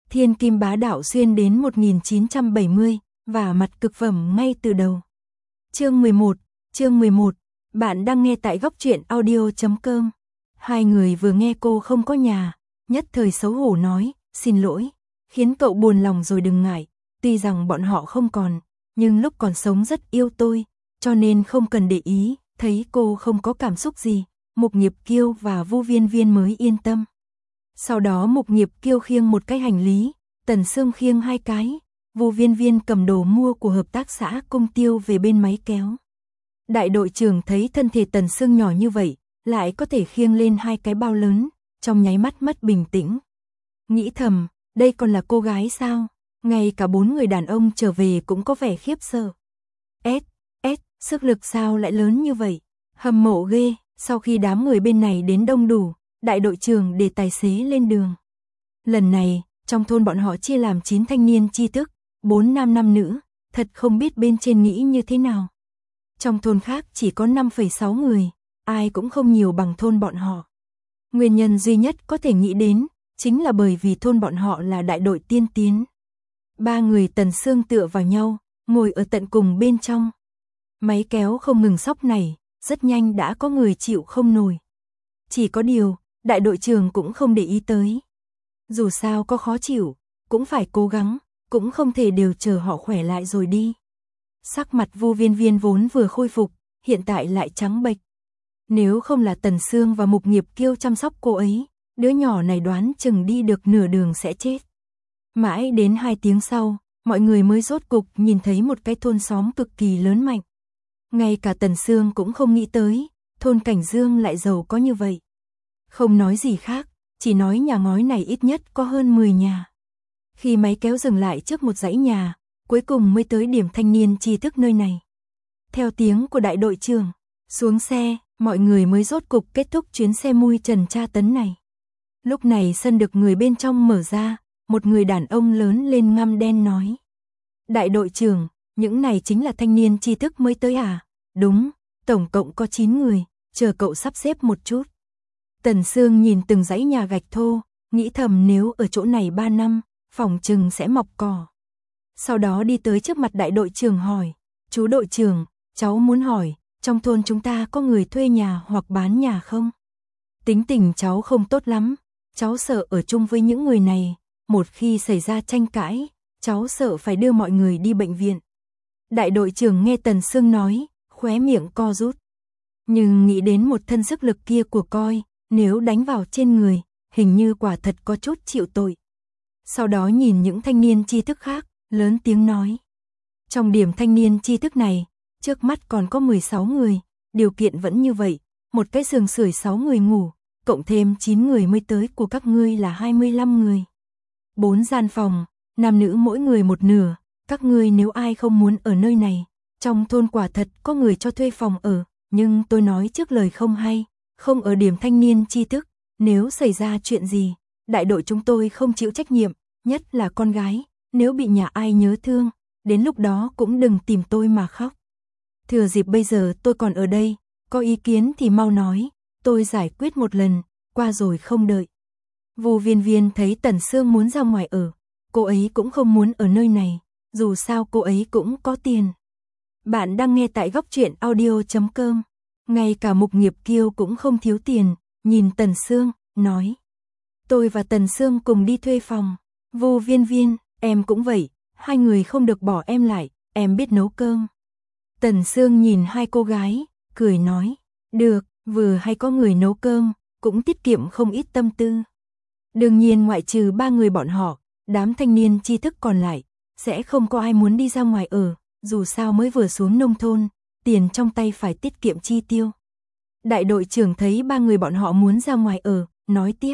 Thiên kim bá đạo xuyên đến 1970, và mặt cực phẩm ngay từ đầu. Chương 11, bạn đang nghe tại góc truyện audio.com. Hai người vừa nghe cô không có nhà, nhất thời xấu hổ nói, xin lỗi, khiến cậu buồn lòng rồi đừng ngại, tuy rằng bọn họ không còn, nhưng lúc còn sống rất yêu tôi, cho nên không cần để ý. Thấy cô không có cảm xúc gì, Mục Nghiệp Kiêu và Vu Viên Viên mới yên tâm. Sau đó Mục Nghiệp Kiêu khiêng một cái hành lý, Tần Sương khiêng hai cái, Vu Viên Viên cầm đồ mua của hợp tác xã Cung Tiêu về bên máy kéo. Đại đội trưởng thấy thân thể Tần Sương nhỏ như vậy, lại có thể khiêng lên hai cái bao lớn, trong nháy mắt mất bình tĩnh. Nghĩ thầm, đây còn là cô gái sao? Ngay cả 4 người đàn ông trở về cũng có vẻ khiếp sợ. Sức lực sao lại lớn như vậy? Hâm mộ ghê. Sau khi đám người bên này đến đông đủ, đại đội trưởng để tài xế lên đường. Lần này, trong thôn bọn họ chia làm 9 thanh niên tri thức, 4 nam 5 nữ, thật không biết bên trên nghĩ như thế nào. Trong thôn khác chỉ có 5,6 người, ai cũng không nhiều bằng thôn bọn họ. Nguyên nhân duy nhất có thể nghĩ đến, chính là bởi vì thôn bọn họ là đại đội tiên tiến. 3 người Tần Sương tựa vào nhau, ngồi ở tận cùng bên trong. Máy kéo không ngừng xóc nảy, rất nhanh đã có người chịu không nổi. Chỉ có điều, đại đội trưởng cũng không để ý tới. Dù sao có khó chịu, cũng phải cố gắng, cũng không thể đều chờ họ khỏe lại rồi đi. Sắc mặt Vu Viên Viên vốn vừa khôi phục, hiện tại lại trắng bệch. Nếu không là Tần Sương và Mục Nghiệp Kiêu chăm sóc cô ấy, đứa nhỏ này đoán chừng đi được nửa đường sẽ chết. Mãi đến 2 tiếng sau, mọi người mới rốt cục nhìn thấy một cái thôn xóm cực kỳ lớn mạnh. Ngay cả Tần Sương cũng không nghĩ tới, thôn Cảnh Dương lại giàu có như vậy. Không nói gì khác, chỉ nói nhà ngói này ít nhất có hơn 10 nhà. Khi máy kéo dừng lại trước một dãy nhà, cuối cùng mới tới điểm thanh niên tri thức nơi này. Theo tiếng của đại đội trưởng, xuống xe, mọi người mới rốt cục kết thúc chuyến xe mui trần tra tấn này. Lúc này sân được người bên trong mở ra, một người đàn ông lớn lên ngăm đen nói. Đại đội trưởng, những này chính là thanh niên tri thức mới tới à? Đúng, tổng cộng có 9 người, chờ cậu sắp xếp một chút. Tần Sương nhìn từng dãy nhà gạch thô, nghĩ thầm nếu ở chỗ này 3 năm, phòng chừng sẽ mọc cỏ. Sau đó đi tới trước mặt đại đội trưởng hỏi, chú đội trưởng, cháu muốn hỏi, trong thôn chúng ta có người thuê nhà hoặc bán nhà không? Tính tình cháu không tốt lắm, cháu sợ ở chung với những người này, một khi xảy ra tranh cãi, cháu sợ phải đưa mọi người đi bệnh viện. Đại đội trưởng nghe Tần Sương nói, khóe miệng co rút. Nhưng nghĩ đến một thân sức lực kia của coi, nếu đánh vào trên người, hình như quả thật có chút chịu tội. Sau đó nhìn những thanh niên tri thức khác, lớn tiếng nói. Trong điểm thanh niên tri thức này, trước mắt còn có 16 người, điều kiện vẫn như vậy, một cái giường sưởi 6 người ngủ, cộng thêm 9 người mới tới của các ngươi là 25 người. 4 gian phòng, nam nữ mỗi người một nửa, các ngươi nếu ai không muốn ở nơi này, trong thôn quả thật có người cho thuê phòng ở, nhưng tôi nói trước lời không hay, không ở điểm thanh niên tri thức, nếu xảy ra chuyện gì, đại đội chúng tôi không chịu trách nhiệm, nhất là con gái, nếu bị nhà ai nhớ thương, đến lúc đó cũng đừng tìm tôi mà khóc. Thừa dịp bây giờ tôi còn ở đây, có ý kiến thì mau nói, tôi giải quyết một lần, qua rồi không đợi. Vu Viên Viên thấy Tần Sương muốn ra ngoài ở, cô ấy cũng không muốn ở nơi này, dù sao cô ấy cũng có tiền. Bạn đang nghe tại góc truyện audio.com. Ngay cả Mục Nghiệp Kiêu cũng không thiếu tiền, nhìn Tần Sương, nói. Tôi và Tần Sương cùng đi thuê phòng. Vu Viên Viên, em cũng vậy, hai người không được bỏ em lại, em biết nấu cơm. Tần Sương nhìn hai cô gái, cười nói. Được, vừa hay có người nấu cơm, cũng tiết kiệm không ít tâm tư. Đương nhiên ngoại trừ 3 người bọn họ, đám thanh niên tri thức còn lại, sẽ không có ai muốn đi ra ngoài ở, dù sao mới vừa xuống nông thôn, tiền trong tay phải tiết kiệm chi tiêu. Đại đội trưởng thấy 3 người bọn họ muốn ra ngoài ở, nói tiếp.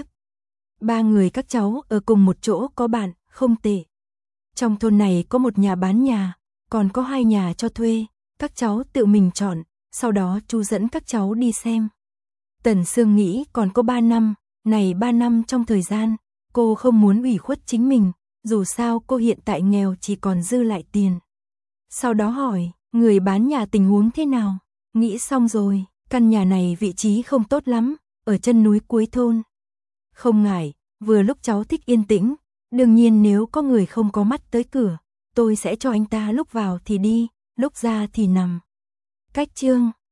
3 người các cháu ở cùng một chỗ có bạn, không tệ. Trong thôn này có một nhà bán nhà, còn có 2 nhà cho thuê, các cháu tự mình chọn, sau đó chú dẫn các cháu đi xem. Tần Sương nghĩ còn có 3 năm, này 3 năm trong thời gian, cô không muốn ủy khuất chính mình, dù sao cô hiện tại nghèo chỉ còn dư lại tiền. Sau đó hỏi, người bán nhà tình huống thế nào? Nghĩ xong rồi, căn nhà này vị trí không tốt lắm, ở chân núi cuối thôn. Không ngại, vừa lúc cháu thích yên tĩnh, Đương nhiên nếu có người không có mắt tới cửa, tôi sẽ cho anh ta lúc vào thì đi, lúc ra thì nằm. Cách chương